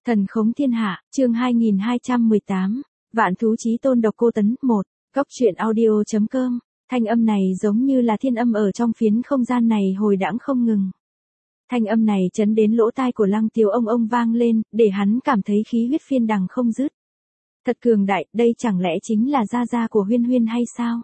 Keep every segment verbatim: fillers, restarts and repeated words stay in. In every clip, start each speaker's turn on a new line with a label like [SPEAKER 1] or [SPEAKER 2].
[SPEAKER 1] Thần khống thiên hạ, chương hai nghìn hai trăm mười tám, Vạn thú chí tôn Độc Cô Tấn, một, Cốc truyện audio chấm com, thanh âm này giống như là thiên âm ở trong phiến không gian này hồi đãng không ngừng. Thanh âm này chấn đến lỗ tai của Lăng Tiếu ông ông vang lên, để hắn cảm thấy khí huyết phiên đằng không dứt. Thật cường đại, đây chẳng lẽ chính là gia gia của Huyên Huyên hay sao?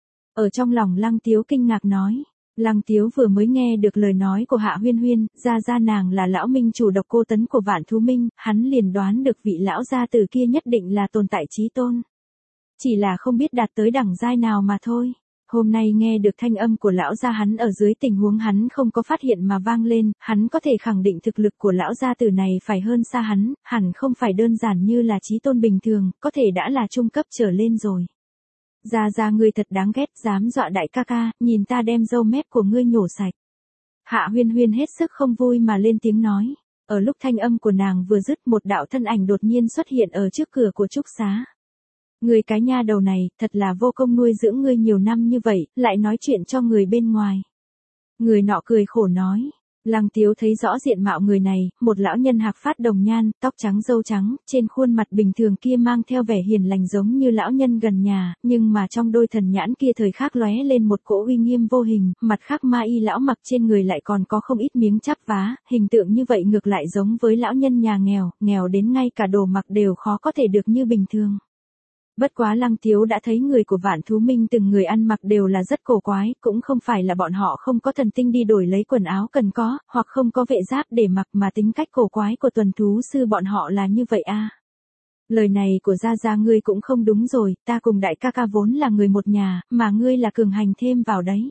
[SPEAKER 1] Ở trong lòng Lăng Tiếu kinh ngạc nói. Lăng Tiếu vừa mới nghe được lời nói của Hạ Huyên Huyên, gia gia nàng là lão minh chủ Độc Cô Tấn của Vạn Thú Minh, hắn liền đoán được vị lão gia tử kia nhất định là tồn tại chí tôn. Chỉ là không biết đạt tới đẳng giai nào mà thôi. Hôm nay nghe được thanh âm của lão gia hắn ở dưới tình huống hắn không có phát hiện mà vang lên, hắn có thể khẳng định thực lực của lão gia tử này phải hơn xa hắn, hẳn không phải đơn giản như là chí tôn bình thường, có thể đã là trung cấp trở lên rồi. Gia gia ngươi thật đáng ghét, dám dọa đại ca ca, nhìn ta đem râu mép của ngươi nhổ sạch. Hạ Huyên Huyên hết sức không vui mà lên tiếng nói. Ở lúc thanh âm của nàng vừa dứt, một đạo thân ảnh đột nhiên xuất hiện ở trước cửa của trúc xá. Người cái nha đầu này, thật là vô công nuôi dưỡng ngươi nhiều năm như vậy, lại nói chuyện cho người bên ngoài. Người nọ cười khổ nói. Lăng Tiếu thấy rõ diện mạo người này, một lão nhân hạc phát đồng nhan, tóc trắng râu trắng, trên khuôn mặt bình thường kia mang theo vẻ hiền lành giống như lão nhân gần nhà, nhưng mà trong đôi thần nhãn kia thời khắc lóe lên một cỗ uy nghiêm vô hình, mặt khác ma y lão mặc trên người lại còn có không ít miếng chắp vá, hình tượng như vậy ngược lại giống với lão nhân nhà nghèo, nghèo đến ngay cả đồ mặc đều khó có thể được như bình thường. Bất quá Lăng Tiếu đã thấy người của Vạn Thú Minh từng người ăn mặc đều là rất cổ quái, cũng không phải là bọn họ không có thần tinh đi đổi lấy quần áo cần có, hoặc không có vệ giáp để mặc mà tính cách cổ quái của tuần thú sư bọn họ là như vậy a. À. Lời này của gia gia ngươi cũng không đúng rồi, ta cùng đại ca ca vốn là người một nhà, mà ngươi là cường hành thêm vào đấy.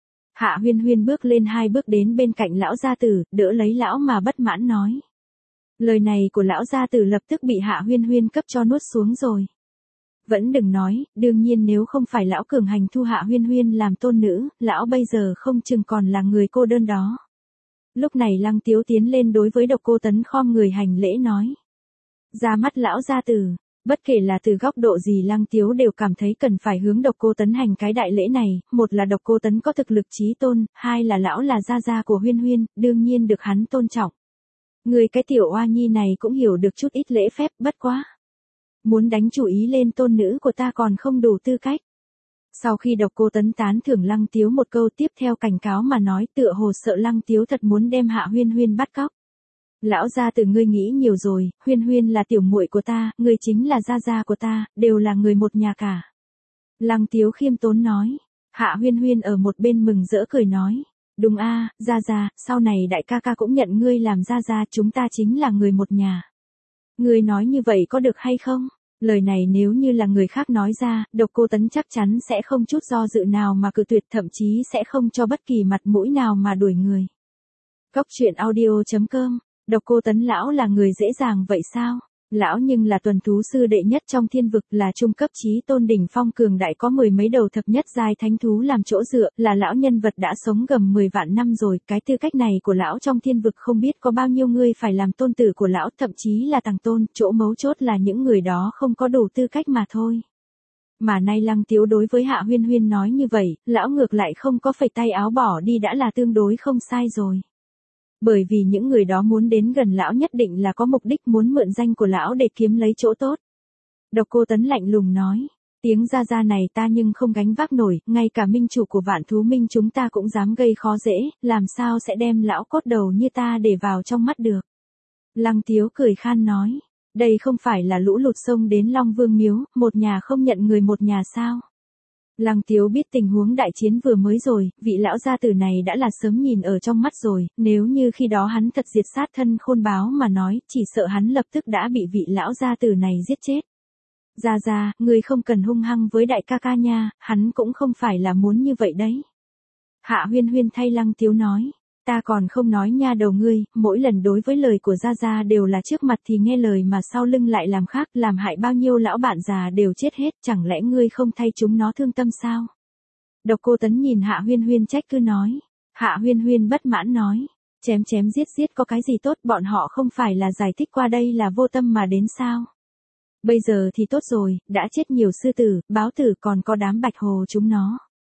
[SPEAKER 1] Hạ Huyên Huyên bước lên hai bước đến bên cạnh lão gia tử, đỡ lấy lão mà bất mãn nói. Lời này của lão gia tử lập tức bị Hạ Huyên Huyên cấp cho nuốt xuống rồi. Vẫn đừng nói, đương nhiên nếu không phải lão cường hành thu Hạ Huyên Huyên làm tôn nữ, lão bây giờ không chừng còn là người cô đơn đó. Lúc này Lăng Tiếu tiến lên đối với Độc Cô Tấn khom người hành lễ nói. Ra mắt lão gia tử, bất kể là từ góc độ gì Lăng Tiếu đều cảm thấy cần phải hướng Độc Cô Tấn hành cái đại lễ này, một là Độc Cô Tấn có thực lực chí tôn, hai là lão là gia gia của Huyên Huyên, đương nhiên được hắn tôn trọng. Người cái tiểu oa nhi này cũng hiểu được chút ít lễ phép, bất quá. Muốn đánh chủ ý lên tôn nữ của ta còn không đủ tư cách. Sau khi Độc Cô Tấn tán thưởng Lăng Tiếu một câu tiếp theo cảnh cáo mà nói tựa hồ sợ Lăng Tiếu thật muốn đem Hạ Huyên Huyên bắt cóc. Lão gia tử ngươi nghĩ nhiều rồi, Huyên Huyên là tiểu muội của ta, ngươi chính là gia gia của ta, đều là người một nhà cả. Lăng Tiếu khiêm tốn nói. Hạ Huyên Huyên ở một bên mừng rỡ cười nói. Đúng a, gia gia, sau này đại ca ca cũng nhận ngươi làm gia gia, chúng ta chính là người một nhà. Ngươi nói như vậy có được hay không? Lời này nếu như là người khác nói ra, Độc Cô Tấn chắc chắn sẽ không chút do dự nào mà cự tuyệt, thậm chí sẽ không cho bất kỳ mặt mũi nào mà đuổi người. Cốc truyện audio chấm com, Độc Cô Tấn lão là người dễ dàng vậy sao? Lão nhưng là tuần thú sư đệ nhất trong thiên vực, là trung cấp chí tôn đỉnh phong cường đại, có mười mấy đầu thập nhất giai thánh thú làm chỗ dựa, là lão nhân vật đã sống gầm mười vạn năm rồi, cái tư cách này của lão trong thiên vực không biết có bao nhiêu người phải làm tôn tử của lão, thậm chí là tàng tôn, chỗ mấu chốt là những người đó không có đủ tư cách mà thôi. Mà nay Lăng Tiếu đối với Hạ Huyên Huyên nói như vậy, lão ngược lại không có phẩy tay áo bỏ đi đã là tương đối không sai rồi. Bởi vì những người đó muốn đến gần lão nhất định là có mục đích muốn mượn danh của lão để kiếm lấy chỗ tốt. Độc Cô Tấn lạnh lùng nói, tiếng gia gia này ta nhưng không gánh vác nổi, ngay cả minh chủ của Vạn Thú Minh chúng ta cũng dám gây khó dễ, làm sao sẽ đem lão cốt đầu như ta để vào trong mắt được. Lăng Tiếu cười khan nói, đây không phải là lũ lụt sông đến Long Vương Miếu, một nhà không nhận người một nhà sao. Lăng Tiếu biết tình huống đại chiến vừa mới rồi, vị lão gia tử này đã là sớm nhìn ở trong mắt rồi, nếu như khi đó hắn thật diệt sát thân Khôn Báo mà nói, chỉ sợ hắn lập tức đã bị vị lão gia tử này giết chết. Gia gia, ngươi không cần hung hăng với đại ca ca nha, hắn cũng không phải là muốn như vậy đấy. Hạ Huyên Huyên thay Lăng Tiếu nói. Ta còn không nói nha đầu ngươi, mỗi lần đối với lời của gia gia đều là trước mặt thì nghe lời mà sau lưng lại làm khác, làm hại bao nhiêu lão bạn già đều chết hết, chẳng lẽ ngươi không thay chúng nó thương tâm sao? Độc Cô Tấn nhìn Hạ Huyên Huyên trách cứ nói. Hạ Huyên Huyên bất mãn nói. Chém chém giết giết có cái gì tốt, bọn họ không phải là giải thích qua đây là vô tâm mà đến sao? Bây giờ thì tốt rồi, đã chết nhiều sư tử, báo tử còn có đám bạch hồ chúng nó.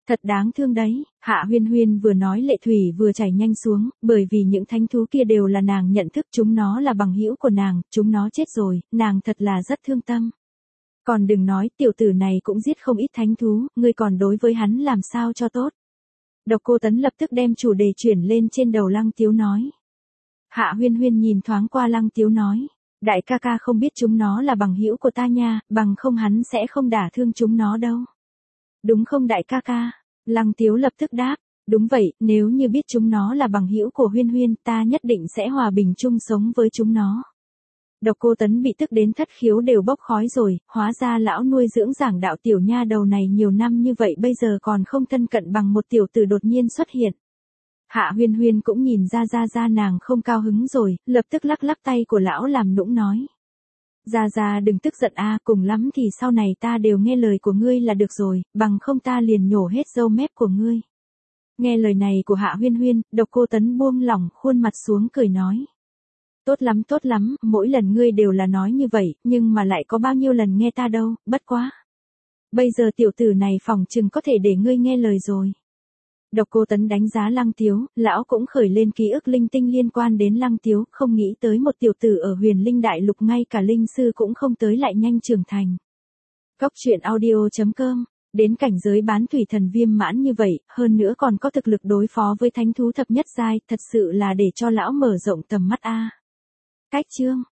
[SPEAKER 1] Thật đáng thương đấy, Hạ Huyên Huyên vừa nói lệ thủy vừa chảy nhanh xuống, bởi vì những thánh thú kia đều là nàng nhận thức chúng nó là bằng hữu của nàng, chúng nó chết rồi, nàng thật là rất thương tâm. Còn đừng nói, tiểu tử này cũng giết không ít thánh thú, ngươi còn đối với hắn làm sao cho tốt. Độc Cô Tấn lập tức đem chủ đề chuyển lên trên đầu Lăng Tiếu nói. Hạ Huyên Huyên nhìn thoáng qua Lăng Tiếu nói, đại ca ca không biết chúng nó là bằng hữu của ta nha, bằng không hắn sẽ không đả thương chúng nó đâu. Đúng không đại ca ca? Lăng Tiếu lập tức đáp, đúng vậy, nếu như biết chúng nó là bằng hữu của Huyên Huyên, ta nhất định sẽ hòa bình chung sống với chúng nó. Độc Cô Tấn bị tức đến thất khiếu đều bốc khói rồi, hóa ra lão nuôi dưỡng giảng đạo tiểu nha đầu này nhiều năm như vậy bây giờ còn không thân cận bằng một tiểu tử đột nhiên xuất hiện. Hạ Huyên Huyên cũng nhìn ra ra ra nàng không cao hứng rồi, lập tức lắc lắc tay của lão làm nũng nói. Ra ra đừng tức giận a, cùng lắm thì sau này ta đều nghe lời của ngươi là được rồi, bằng không ta liền nhổ hết râu mép của ngươi. Nghe lời này của Hạ Huyên Huyên, Độc Cô Tấn buông lỏng khuôn mặt xuống cười nói. Tốt lắm tốt lắm, mỗi lần ngươi đều là nói như vậy, nhưng mà lại có bao nhiêu lần nghe ta đâu, bất quá. Bây giờ tiểu tử này phỏng chừng có thể để ngươi nghe lời rồi. Độc Cô Tấn đánh giá Lăng Tiếu, lão cũng khởi lên ký ức linh tinh liên quan đến Lăng Tiếu, không nghĩ tới một tiểu tử ở Huyền Linh Đại Lục ngay cả linh sư cũng không tới lại nhanh trưởng thành. Cốc truyện audio chấm com, đến cảnh giới bán thủy thần viêm mãn như vậy, hơn nữa còn có thực lực đối phó với thánh thú thập nhất giai, thật sự là để cho lão mở rộng tầm mắt a. Cách chương